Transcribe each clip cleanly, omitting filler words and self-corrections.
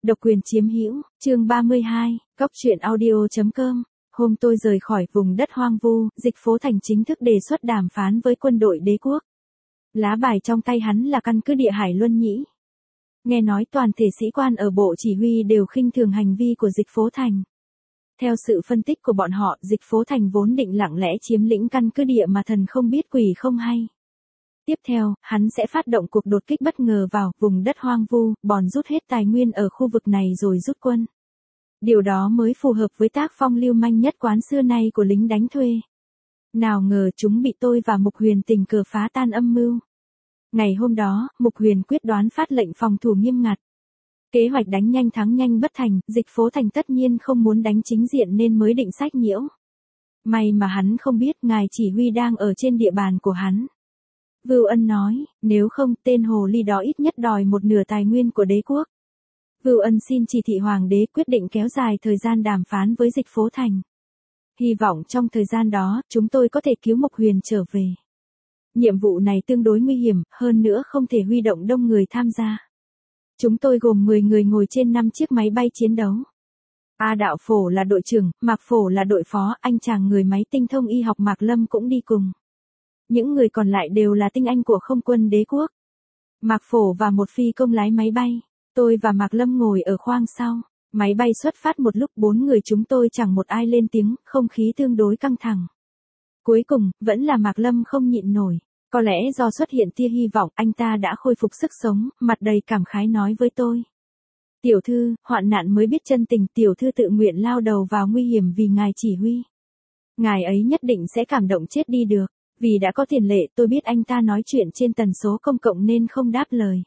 Độc quyền chiếm hữu, chương 32, Cóc truyện audio.com. Hôm tôi rời khỏi vùng đất hoang vu, Dịch Phố Thành chính thức đề xuất đàm phán với quân đội đế quốc. Lá bài trong tay hắn là căn cứ địa Hải Luân Nhĩ. Nghe nói toàn thể sĩ quan ở bộ chỉ huy đều khinh thường hành vi của Dịch Phố Thành. Theo sự phân tích của bọn họ, Dịch Phố Thành vốn định lặng lẽ chiếm lĩnh căn cứ địa mà thần không biết quỷ không hay. Tiếp theo, hắn sẽ phát động cuộc đột kích bất ngờ vào vùng đất hoang vu, bòn rút hết tài nguyên ở khu vực này rồi rút quân. Điều đó mới phù hợp với tác phong lưu manh nhất quán xưa nay của lính đánh thuê. Nào ngờ chúng bị tôi và Mục Huyền tình cờ phá tan âm mưu. Ngày hôm đó, Mục Huyền quyết đoán phát lệnh phòng thủ nghiêm ngặt. Kế hoạch đánh nhanh thắng nhanh bất thành, Dịch Phố Thành tất nhiên không muốn đánh chính diện nên mới định sách nhiễu. May mà hắn không biết ngài chỉ huy đang ở trên địa bàn của hắn. Vưu Ân nói, nếu không tên hồ ly đó ít nhất đòi một nửa tài nguyên của đế quốc. Vưu Ân xin chỉ thị hoàng đế quyết định kéo dài thời gian đàm phán với Dịch Phố Thành. Hy vọng trong thời gian đó, chúng tôi có thể cứu Mục Huyền trở về. Nhiệm vụ này tương đối nguy hiểm, hơn nữa không thể huy động đông người tham gia. Chúng tôi gồm 10 người ngồi trên 5 chiếc máy bay chiến đấu. A Đạo Phổ là đội trưởng, Mạc Phổ là đội phó, anh chàng người máy tinh thông y học Mạc Lâm cũng đi cùng. Những người còn lại đều là tinh anh của không quân đế quốc. Mạc Phổ và một phi công lái máy bay. Tôi và Mạc Lâm ngồi ở khoang sau. Máy bay xuất phát một lúc 4 người chúng tôi chẳng một ai lên tiếng, không khí tương đối căng thẳng. Cuối cùng, vẫn là Mạc Lâm không nhịn nổi. Có lẽ do xuất hiện tia hy vọng, anh ta đã khôi phục sức sống, mặt đầy cảm khái nói với tôi. Tiểu thư, hoạn nạn mới biết chân tình, tiểu thư tự nguyện lao đầu vào nguy hiểm vì ngài chỉ huy. Ngài ấy nhất định sẽ cảm động chết đi được. Vì đã có tiền lệ, tôi biết anh ta nói chuyện trên tần số công cộng nên không đáp lời.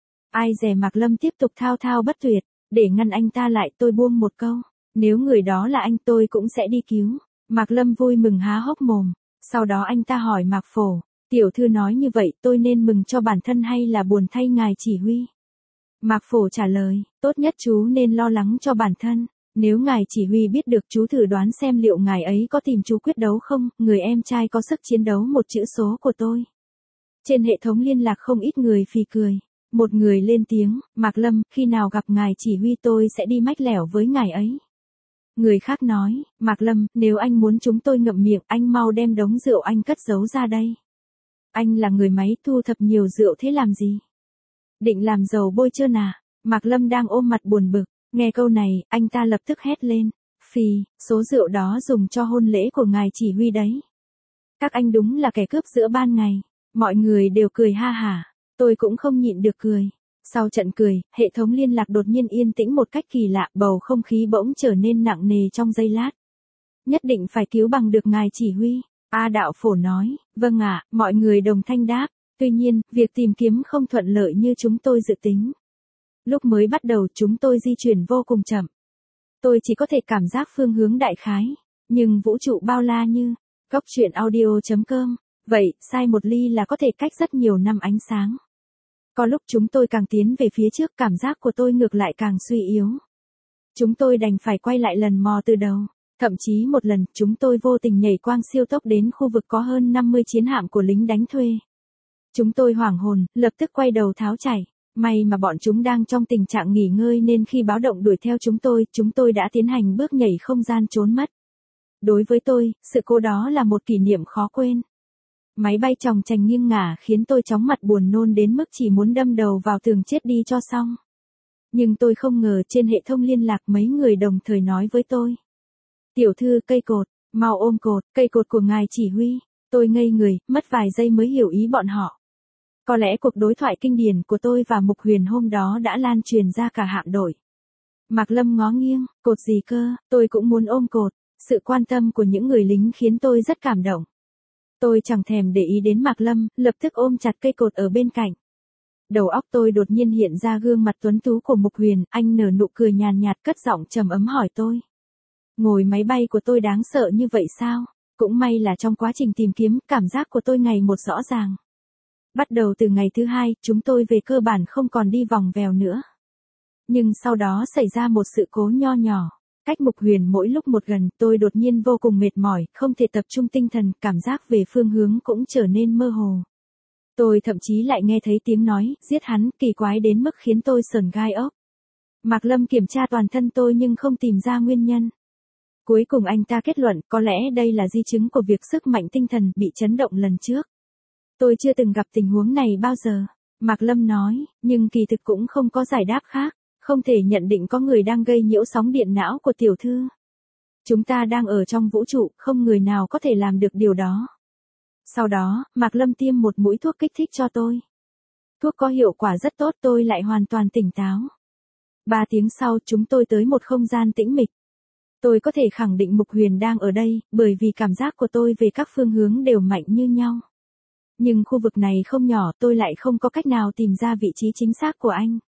Ai dè Mạc Lâm tiếp tục thao thao bất tuyệt, để ngăn anh ta lại tôi buông một câu. Nếu người đó là anh tôi cũng sẽ đi cứu. Mạc Lâm vui mừng há hốc mồm. Sau đó anh ta hỏi Mạc Phổ, tiểu thư nói như vậy tôi nên mừng cho bản thân hay là buồn thay ngài chỉ huy? Mạc Phổ trả lời, tốt nhất chú nên lo lắng cho bản thân. Nếu ngài chỉ huy biết được chú thử đoán xem liệu ngài ấy có tìm chú quyết đấu không, người em trai có sức chiến đấu một chữ số của tôi. Trên hệ thống liên lạc không ít người phì cười. Một người lên tiếng, Mạc Lâm, khi nào gặp ngài chỉ huy tôi sẽ đi mách lẻo với ngài ấy. Người khác nói, Mạc Lâm, nếu anh muốn chúng tôi ngậm miệng, anh mau đem đống rượu anh cất giấu ra đây. Anh là người máy thu thập nhiều rượu thế làm gì? Định làm dầu bôi trơn à? Mạc Lâm đang ôm mặt buồn bực. Nghe câu này, anh ta lập tức hét lên. Phì, số rượu đó dùng cho hôn lễ của ngài chỉ huy đấy. Các anh đúng là kẻ cướp giữa ban ngày. Mọi người đều cười ha hả. Tôi cũng không nhịn được cười. Sau trận cười, hệ thống liên lạc đột nhiên yên tĩnh một cách kỳ lạ, bầu không khí bỗng trở nên nặng nề trong giây lát. Nhất định phải cứu bằng được ngài chỉ huy. A Đạo Phổ nói, vâng ạ, mọi người đồng thanh đáp. Tuy nhiên, việc tìm kiếm không thuận lợi như chúng tôi dự tính. Lúc mới bắt đầu chúng tôi di chuyển vô cùng chậm. Tôi chỉ có thể cảm giác phương hướng đại khái. Nhưng vũ trụ bao la như, Cóc truyện audio.com. Vậy, sai một ly là có thể cách rất nhiều năm ánh sáng. Có lúc chúng tôi càng tiến về phía trước, cảm giác của tôi ngược lại càng suy yếu. Chúng tôi đành phải quay lại lần mò từ đầu. Thậm chí một lần, chúng tôi vô tình nhảy quang siêu tốc đến khu vực có hơn 50 chiến hạm của lính đánh thuê. Chúng tôi hoảng hồn, lập tức quay đầu tháo chạy. May mà bọn chúng đang trong tình trạng nghỉ ngơi nên khi báo động đuổi theo chúng tôi đã tiến hành bước nhảy không gian trốn mất. Đối với tôi, sự cố đó là một kỷ niệm khó quên. Máy bay chòng chành nghiêng ngả khiến tôi chóng mặt buồn nôn đến mức chỉ muốn đâm đầu vào tường chết đi cho xong. Nhưng tôi không ngờ trên hệ thống liên lạc mấy người đồng thời nói với tôi. Tiểu thư, cây cột, mau ôm cột, cây cột của ngài chỉ huy. Tôi ngây người, mất vài giây mới hiểu ý bọn họ. Có lẽ cuộc đối thoại kinh điển của tôi và Mục Huyền hôm đó đã lan truyền ra cả hạm đội. Mạc Lâm ngó nghiêng, cột gì cơ, tôi cũng muốn ôm cột. Sự quan tâm của những người lính khiến tôi rất cảm động. Tôi chẳng thèm để ý đến Mạc Lâm, lập tức ôm chặt cây cột ở bên cạnh. Đầu óc tôi đột nhiên hiện ra gương mặt tuấn tú của Mục Huyền, anh nở nụ cười nhàn nhạt cất giọng trầm ấm hỏi tôi. Ngồi máy bay của tôi đáng sợ như vậy sao? Cũng may là trong quá trình tìm kiếm, cảm giác của tôi ngày một rõ ràng. Bắt đầu từ ngày thứ 2, chúng tôi về cơ bản không còn đi vòng vèo nữa. Nhưng sau đó xảy ra một sự cố nho nhỏ. Cách Mục Huyền mỗi lúc một gần, tôi đột nhiên vô cùng mệt mỏi, không thể tập trung tinh thần, cảm giác về phương hướng cũng trở nên mơ hồ. Tôi thậm chí lại nghe thấy tiếng nói, giết hắn, kỳ quái đến mức khiến tôi sởn gai ốc. Mạc Lâm kiểm tra toàn thân tôi nhưng không tìm ra nguyên nhân. Cuối cùng anh ta kết luận có lẽ đây là di chứng của việc sức mạnh tinh thần bị chấn động lần trước. Tôi chưa từng gặp tình huống này bao giờ. Mạc Lâm nói, nhưng kỳ thực cũng không có giải đáp khác. Không thể nhận định có người đang gây nhiễu sóng điện não của tiểu thư. Chúng ta đang ở trong vũ trụ, không người nào có thể làm được điều đó. Sau đó, Mạc Lâm tiêm một mũi thuốc kích thích cho tôi. Thuốc có hiệu quả rất tốt, tôi lại hoàn toàn tỉnh táo. 3 tiếng sau chúng tôi tới một không gian tĩnh mịch. Tôi có thể khẳng định Mục Huyền đang ở đây, bởi vì cảm giác của tôi về các phương hướng đều mạnh như nhau. Nhưng khu vực này không nhỏ, tôi lại không có cách nào tìm ra vị trí chính xác của anh.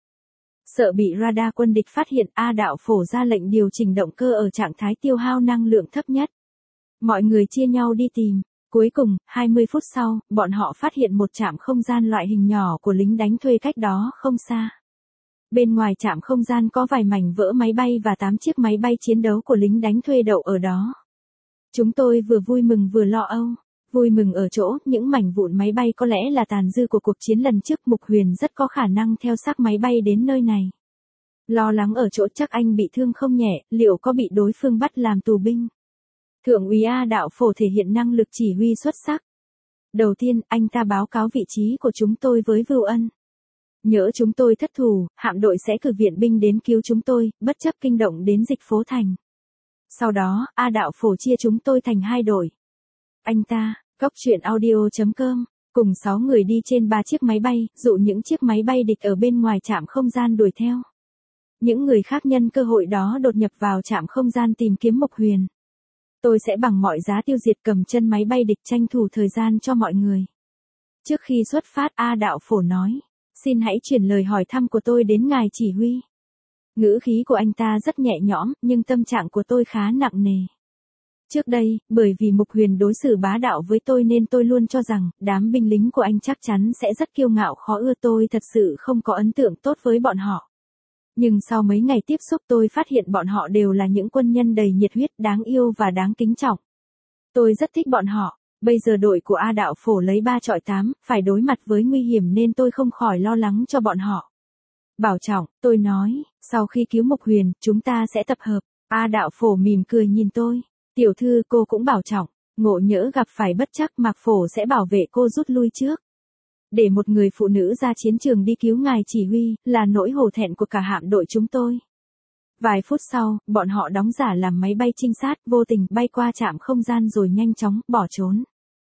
Sợ bị radar quân địch phát hiện, A Đạo Phổ ra lệnh điều chỉnh động cơ ở trạng thái tiêu hao năng lượng thấp nhất. Mọi người chia nhau đi tìm. Cuối cùng, 20 phút sau, bọn họ phát hiện một trạm không gian loại hình nhỏ của lính đánh thuê cách đó không xa. Bên ngoài trạm không gian có vài mảnh vỡ máy bay và 8 chiếc máy bay chiến đấu của lính đánh thuê đậu ở đó. Chúng tôi vừa vui mừng vừa lo âu. Vui mừng ở chỗ, những mảnh vụn máy bay có lẽ là tàn dư của cuộc chiến lần trước, Mục Huyền rất có khả năng theo xác máy bay đến nơi này. Lo lắng ở chỗ chắc anh bị thương không nhẹ, liệu có bị đối phương bắt làm tù binh. Thượng úy A Đạo Phổ thể hiện năng lực chỉ huy xuất sắc. Đầu tiên, anh ta báo cáo vị trí của chúng tôi với Vưu Ân. Nhỡ chúng tôi thất thủ, hạm đội sẽ cử viện binh đến cứu chúng tôi, bất chấp kinh động đến Dịch Phố Thành. Sau đó, A Đạo Phổ chia chúng tôi thành 2 đội. Anh ta, Góc Truyện Audio.com, cùng 6 người đi trên 3 chiếc máy bay, dụ những chiếc máy bay địch ở bên ngoài trạm không gian đuổi theo. Những người khác nhân cơ hội đó đột nhập vào trạm không gian tìm kiếm Mục Huyền. Tôi sẽ bằng mọi giá tiêu diệt cầm chân máy bay địch, tranh thủ thời gian cho mọi người. Trước khi xuất phát, A Đạo Phổ nói, xin hãy chuyển lời hỏi thăm của tôi đến ngài chỉ huy. Ngữ khí của anh ta rất nhẹ nhõm, nhưng tâm trạng của tôi khá nặng nề. Trước đây, bởi vì Mục Huyền đối xử bá đạo với tôi nên tôi luôn cho rằng, đám binh lính của anh chắc chắn sẽ rất kiêu ngạo khó ưa, tôi thật sự không có ấn tượng tốt với bọn họ. Nhưng sau mấy ngày tiếp xúc tôi phát hiện bọn họ đều là những quân nhân đầy nhiệt huyết, đáng yêu và đáng kính trọng. Tôi rất thích bọn họ. Bây giờ đội của A Đạo Phổ lấy 3 chọi 8, phải đối mặt với nguy hiểm nên tôi không khỏi lo lắng cho bọn họ. Bảo trọng, tôi nói, sau khi cứu Mục Huyền, chúng ta sẽ tập hợp. A Đạo Phổ mỉm cười nhìn tôi. Tiểu thư, cô cũng bảo trọng, ngộ nhỡ gặp phải bất trắc, Mạc Phổ sẽ bảo vệ cô rút lui trước. Để một người phụ nữ ra chiến trường đi cứu ngài chỉ huy, là nỗi hổ thẹn của cả hạm đội chúng tôi. Vài phút sau, bọn họ đóng giả làm máy bay trinh sát, vô tình bay qua trạm không gian rồi nhanh chóng bỏ trốn.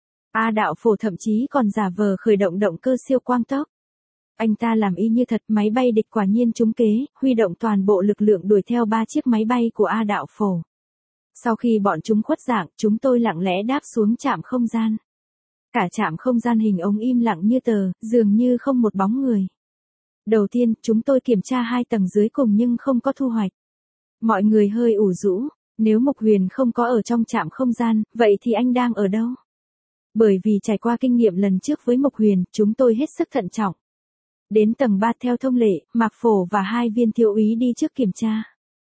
A Đạo Phổ thậm chí còn giả vờ khởi động động cơ siêu quang tốc. Anh ta làm y như thật, máy bay địch quả nhiên trúng kế, huy động toàn bộ lực lượng đuổi theo 3 chiếc máy bay của A Đạo Phổ. Sau khi bọn chúng khuất dạng, chúng tôi lặng lẽ đáp xuống trạm không gian. Cả trạm không gian hình ống im lặng như tờ, dường như không một bóng người. Đầu tiên, chúng tôi kiểm tra 2 tầng dưới cùng nhưng không có thu hoạch. Mọi người hơi ủ rũ, nếu Mục Huyền không có ở trong trạm không gian, vậy thì anh đang ở đâu? Bởi vì trải qua kinh nghiệm lần trước với Mục Huyền, chúng tôi hết sức thận trọng. Đến tầng 3 theo thông lệ, Mạc Phổ và 2 viên thiếu úy đi trước kiểm tra.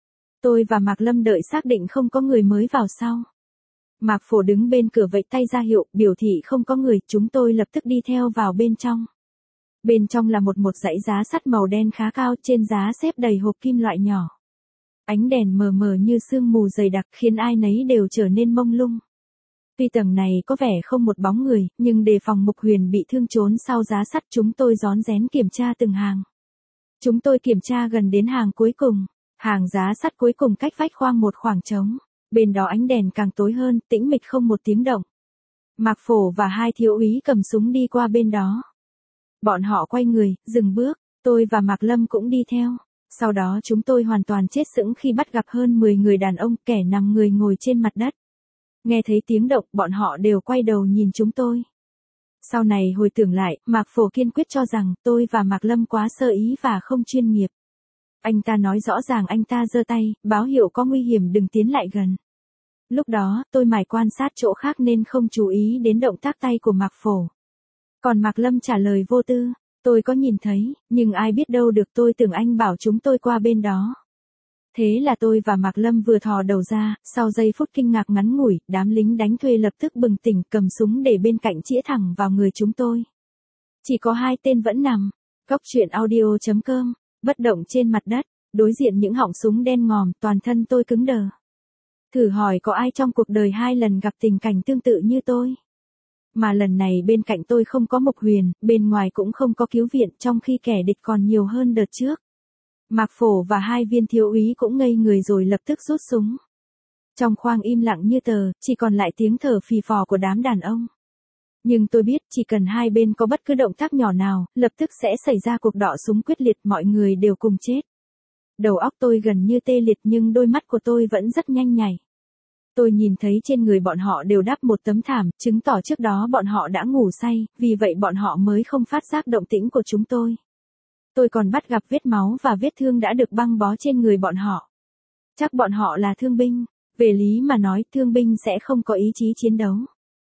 Tôi và Mạc Lâm đợi xác định không có người mới vào sau. Mạc Phổ đứng bên cửa vẫy tay ra hiệu, biểu thị không có người, chúng tôi lập tức đi theo vào bên trong. Bên trong là một dãy giá sắt màu đen khá cao, trên giá xếp đầy hộp kim loại nhỏ. Ánh đèn mờ mờ như sương mù dày đặc khiến ai nấy đều trở nên mông lung. Tuy tầng này có vẻ không một bóng người, nhưng đề phòng Mục Huyền bị thương trốn sau giá sắt, chúng tôi rón rén kiểm tra từng hàng. Chúng tôi kiểm tra gần đến hàng cuối cùng. Hàng giá sắt cuối cùng cách vách khoang một khoảng trống. Bên đó ánh đèn càng tối hơn, tĩnh mịch không một tiếng động. Mạc Phổ và 2 thiếu úy cầm súng đi qua bên đó. Bọn họ quay người, dừng bước, tôi và Mạc Lâm cũng đi theo. Sau đó chúng tôi hoàn toàn chết sững khi bắt gặp hơn 10 người đàn ông, kẻ nằm người ngồi trên mặt đất. Nghe thấy tiếng động, bọn họ đều quay đầu nhìn chúng tôi. Sau này hồi tưởng lại, Mạc Phổ kiên quyết cho rằng tôi và Mạc Lâm quá sơ ý và không chuyên nghiệp. Anh ta nói rõ ràng, anh ta giơ tay, báo hiệu có nguy hiểm đừng tiến lại gần. Lúc đó, tôi mải quan sát chỗ khác nên không chú ý đến động tác tay của Mạc Phổ. Còn Mạc Lâm trả lời vô tư, tôi có nhìn thấy, nhưng ai biết đâu được, tôi tưởng anh bảo chúng tôi qua bên đó. Thế là tôi và Mạc Lâm vừa thò đầu ra, sau giây phút kinh ngạc ngắn ngủi, đám lính đánh thuê lập tức bừng tỉnh, cầm súng để bên cạnh chĩa thẳng vào người chúng tôi. Chỉ có 2 tên vẫn nằm. Góc Truyện Audio.com, bất động trên mặt đất. Đối diện những họng súng đen ngòm, toàn thân tôi cứng đờ. Thử hỏi có ai trong cuộc đời 2 lần gặp tình cảnh tương tự như tôi. Mà lần này bên cạnh tôi không có Mục Huyền, bên ngoài cũng không có cứu viện, trong khi kẻ địch còn nhiều hơn đợt trước. Mạc Phổ và 2 viên thiếu úy cũng ngây người rồi lập tức rút súng. Trong khoang im lặng như tờ, chỉ còn lại tiếng thở phì phò của đám đàn ông. Nhưng tôi biết chỉ cần hai bên có bất cứ động tác nhỏ nào, lập tức sẽ xảy ra cuộc đọ súng quyết liệt, mọi người đều cùng chết. Đầu óc tôi gần như tê liệt nhưng đôi mắt của tôi vẫn rất nhanh nhạy. Tôi nhìn thấy trên người bọn họ đều đắp một tấm thảm, chứng tỏ trước đó bọn họ đã ngủ say, vì vậy bọn họ mới không phát giác động tĩnh của chúng tôi. Tôi còn bắt gặp vết máu và vết thương đã được băng bó trên người bọn họ. Chắc bọn họ là thương binh. Về lý mà nói, thương binh sẽ không có ý chí chiến đấu.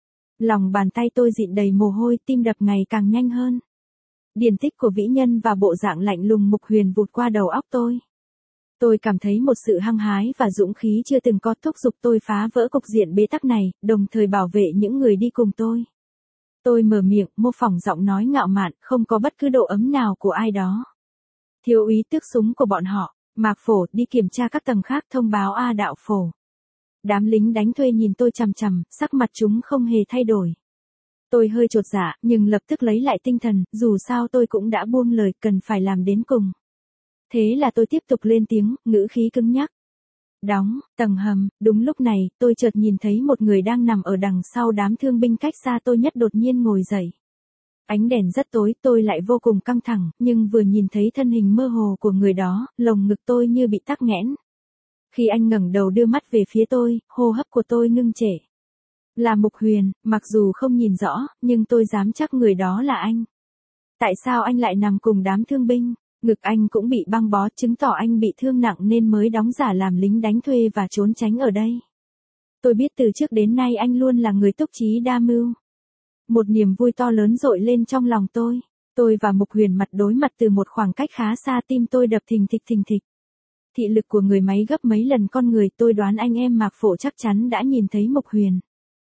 Lòng bàn tay tôi dịn đầy mồ hôi, tim đập ngày càng nhanh hơn. Điển tích của vĩ nhân và bộ dạng lạnh lùng Mục Huyền vụt qua đầu óc tôi. Tôi cảm thấy một sự hăng hái và dũng khí chưa từng có thúc giục tôi phá vỡ cục diện bế tắc này, đồng thời bảo vệ những người đi cùng tôi. Tôi mở miệng, mô phỏng giọng nói ngạo mạn, không có bất cứ độ ấm nào của ai đó. Thiếu úy tước súng của bọn họ, Mạc Phổ, đi kiểm tra các tầng khác, thông báo A Đạo Phổ. Đám lính đánh thuê nhìn tôi chằm chằm, sắc mặt chúng không hề thay đổi. Tôi hơi chột dạ, nhưng lập tức lấy lại tinh thần, dù sao tôi cũng đã buông lời, cần phải làm đến cùng. Thế là tôi tiếp tục lên tiếng, ngữ khí cứng nhắc. Đóng, tầng hầm, đúng lúc này, tôi chợt nhìn thấy một người đang nằm ở đằng sau đám thương binh cách xa tôi nhất đột nhiên ngồi dậy. Ánh đèn rất tối, tôi lại vô cùng căng thẳng, nhưng vừa nhìn thấy thân hình mơ hồ của người đó, lồng ngực tôi như bị tắc nghẽn. Khi anh ngẩng đầu đưa mắt về phía tôi, hô hấp của tôi ngưng trệ. Là Mục Huyền, mặc dù không nhìn rõ, nhưng tôi dám chắc người đó là anh. Tại sao anh lại nằm cùng đám thương binh? Ngực anh cũng bị băng bó, chứng tỏ anh bị thương nặng nên mới đóng giả làm lính đánh thuê và trốn tránh ở đây. Tôi biết từ trước đến nay anh luôn là người túc trí đa mưu. Một niềm vui to lớn dội lên trong lòng tôi. Tôi và Mục Huyền mặt đối mặt từ một khoảng cách khá xa, tim tôi đập thình thịch thình thịch. Thị lực của người máy gấp mấy lần con người, tôi đoán anh em Mạc Phổ chắc chắn đã nhìn thấy Mục Huyền.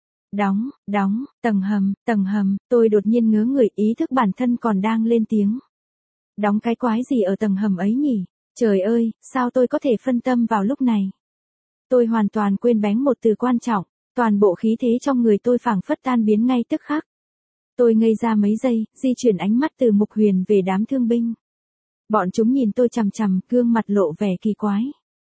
Đóng, tầng hầm, tôi đột nhiên ngớ người, ý thức bản thân còn đang lên tiếng. Đóng cái quái gì ở tầng hầm ấy nhỉ? Trời ơi, sao tôi có thể phân tâm vào lúc này? Tôi hoàn toàn quên bén một từ quan trọng, toàn bộ khí thế trong người tôi phảng phất tan biến ngay tức khắc. Tôi ngây ra mấy giây, di chuyển ánh mắt từ Mục Huyền về đám thương binh. Bọn chúng nhìn tôi chằm chằm, gương mặt lộ vẻ kỳ quái.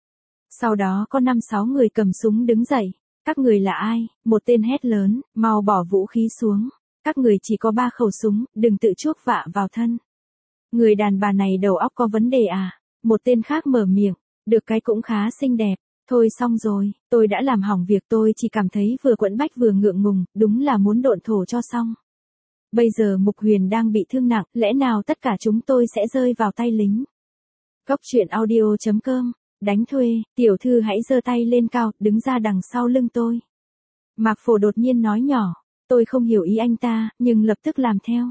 Sau đó có 5-6 người cầm súng đứng dậy. Các người là ai? Một tên hét lớn, mau bỏ vũ khí xuống. Các người chỉ có 3 khẩu súng, đừng tự chuốc vạ vào thân. Người đàn bà này đầu óc có vấn đề à? Một tên khác mở miệng, được cái cũng khá xinh đẹp. Thôi xong rồi, tôi đã làm hỏng việc, tôi chỉ cảm thấy vừa quẫn bách vừa ngượng ngùng, đúng là muốn độn thổ cho xong. Bây giờ Mục Huyền đang bị thương nặng, lẽ nào tất cả chúng tôi sẽ rơi vào tay lính? Góc truyện audio.com, đánh thuê, tiểu thư hãy giơ tay lên cao, đứng ra đằng sau lưng tôi. Mạc Phổ đột nhiên nói nhỏ, tôi không hiểu ý anh ta, nhưng lập tức làm theo.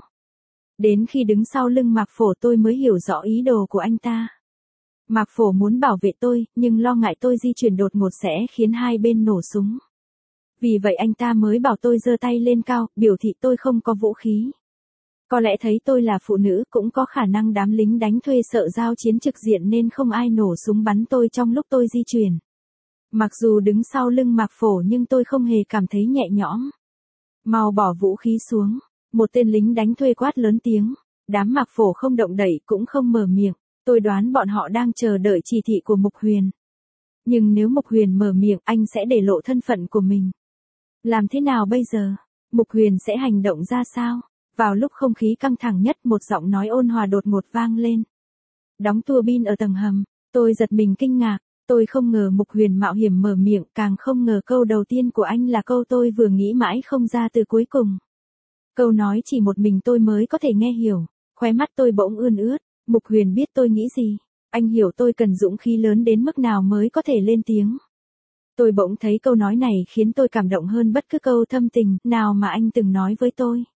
Đến khi đứng sau lưng Mạc Phổ tôi mới hiểu rõ ý đồ của anh ta. Mạc Phổ muốn bảo vệ tôi, nhưng lo ngại tôi di chuyển đột ngột sẽ khiến hai bên nổ súng. Vì vậy anh ta mới bảo tôi giơ tay lên cao, biểu thị tôi không có vũ khí. Có lẽ thấy tôi là phụ nữ, cũng có khả năng đám lính đánh thuê sợ giao chiến trực diện nên không ai nổ súng bắn tôi trong lúc tôi di chuyển. Mặc dù đứng sau lưng Mạc Phổ nhưng tôi không hề cảm thấy nhẹ nhõm. Mau bỏ vũ khí xuống. Một tên lính đánh thuê quát lớn tiếng. Đám Mạc Phổ không động đậy cũng không mở miệng. Tôi đoán bọn họ đang chờ đợi chỉ thị của Mục Huyền. Nhưng nếu Mục Huyền mở miệng, anh sẽ để lộ thân phận của mình. Làm thế nào bây giờ? Mục Huyền sẽ hành động ra sao? Vào lúc không khí căng thẳng nhất, một giọng nói ôn hòa đột ngột vang lên. Đóng tua bin ở tầng hầm. Tôi giật mình kinh ngạc. Tôi không ngờ Mục Huyền mạo hiểm mở miệng, càng không ngờ câu đầu tiên của anh là câu tôi vừa nghĩ mãi không ra từ cuối cùng. Câu nói chỉ một mình tôi mới có thể nghe hiểu. Khóe mắt tôi bỗng ươn ướt. Mục Huyền biết tôi nghĩ gì. Anh hiểu tôi cần dũng khí lớn đến mức nào mới có thể lên tiếng. Tôi bỗng thấy câu nói này khiến tôi cảm động hơn bất cứ câu thâm tình nào mà anh từng nói với tôi.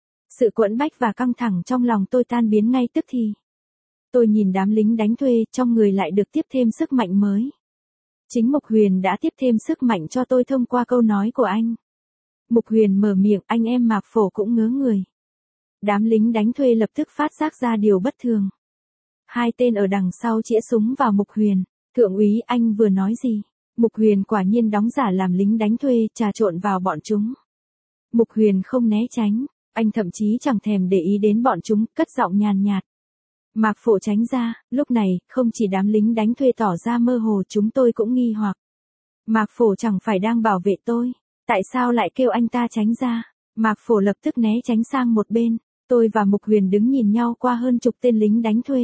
Sự quẫn bách và căng thẳng trong lòng tôi tan biến ngay tức thì. Tôi nhìn đám lính đánh thuê, trong người lại được tiếp thêm sức mạnh mới. Chính Mục Huyền đã tiếp thêm sức mạnh cho tôi thông qua câu nói của anh. Mục Huyền mở miệng, anh em Mạc Phổ cũng ngớ người. Đám lính đánh thuê lập tức phát giác ra điều bất thường. Hai tên ở đằng sau chĩa súng vào Mục Huyền. Thượng úy, anh vừa nói gì? Mục Huyền quả nhiên đóng giả làm lính đánh thuê, trà trộn vào bọn chúng. Mục Huyền không né tránh, anh thậm chí chẳng thèm để ý đến bọn chúng, cất giọng nhàn nhạt. Mạc Phổ tránh ra, lúc này, không chỉ đám lính đánh thuê tỏ ra mơ hồ, chúng tôi cũng nghi hoặc. Mạc Phổ chẳng phải đang bảo vệ tôi, tại sao lại kêu anh ta tránh ra? Mạc Phổ lập tức né tránh sang một bên, tôi và Mục Huyền đứng nhìn nhau qua hơn chục tên lính đánh thuê.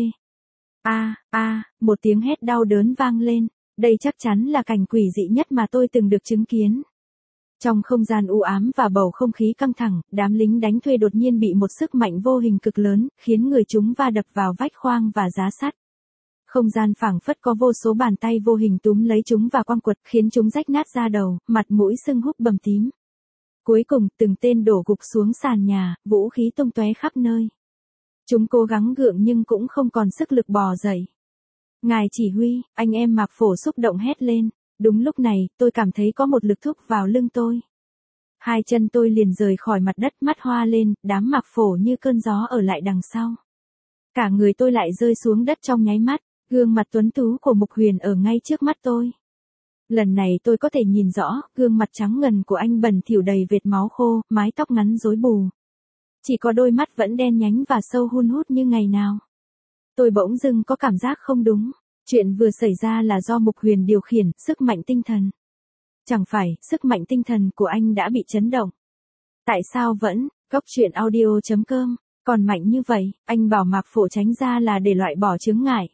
Một tiếng hét đau đớn vang lên, đây chắc chắn là cảnh quỷ dị nhất mà tôi từng được chứng kiến. Trong không gian u ám và bầu không khí căng thẳng, đám lính đánh thuê đột nhiên bị một sức mạnh vô hình cực lớn, khiến người chúng va đập vào vách khoang và giá sắt. Không gian phảng phất có vô số bàn tay vô hình túm lấy chúng và quăng quật, khiến chúng rách nát da đầu, mặt mũi sưng húp bầm tím. Cuối cùng, từng tên đổ gục xuống sàn nhà, vũ khí tung tóe khắp nơi. Chúng cố gắng gượng nhưng cũng không còn sức lực bò dậy. Ngài chỉ huy, anh em Mạc Phổ xúc động hét lên. Đúng lúc này, tôi cảm thấy có một lực thúc vào lưng tôi. Hai chân tôi liền rời khỏi mặt đất, mắt hoa lên, đám Mạc Phổ như cơn gió ở lại đằng sau. Cả người tôi lại rơi xuống đất trong nháy mắt, gương mặt tuấn tú của Mục Huyền ở ngay trước mắt tôi. Lần này tôi có thể nhìn rõ, gương mặt trắng ngần của anh bẩn thỉu đầy vệt máu khô, mái tóc ngắn rối bù. Chỉ có đôi mắt vẫn đen nhánh và sâu hun hút như ngày nào. Tôi bỗng dưng có cảm giác không đúng. Chuyện vừa xảy ra là do Mục Huyền điều khiển, sức mạnh tinh thần. Chẳng phải, sức mạnh tinh thần của anh đã bị chấn động. Tại sao vẫn, goctruyện.audio.com, còn mạnh như vậy, anh bảo Mạc Phổ tránh ra là để loại bỏ chướng ngại.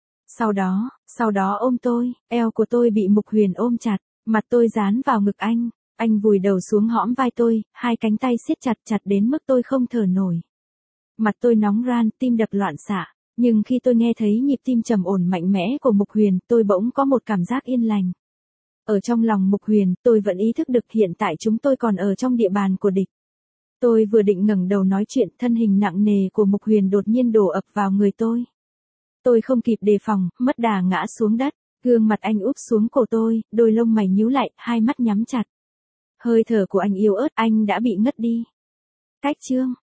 Sau đó ôm tôi, eo của tôi bị Mục Huyền ôm chặt, mặt tôi dán vào ngực anh vùi đầu xuống hõm vai tôi, hai cánh tay siết chặt đến mức tôi không thở nổi. Mặt tôi nóng ran, tim đập loạn xạ. Nhưng khi tôi nghe thấy nhịp tim trầm ổn mạnh mẽ của Mục Huyền, tôi bỗng có một cảm giác yên lành. Ở trong lòng Mục Huyền, tôi vẫn ý thức được hiện tại chúng tôi còn ở trong địa bàn của địch. Tôi vừa định ngẩng đầu nói chuyện, thân hình nặng nề của Mục Huyền đột nhiên đổ ập vào người tôi. Tôi không kịp đề phòng, mất đà ngã xuống đất, gương mặt anh úp xuống cổ tôi, đôi lông mày nhíu lại, hai mắt nhắm chặt. Hơi thở của anh yếu ớt, anh đã bị ngất đi. Cách chương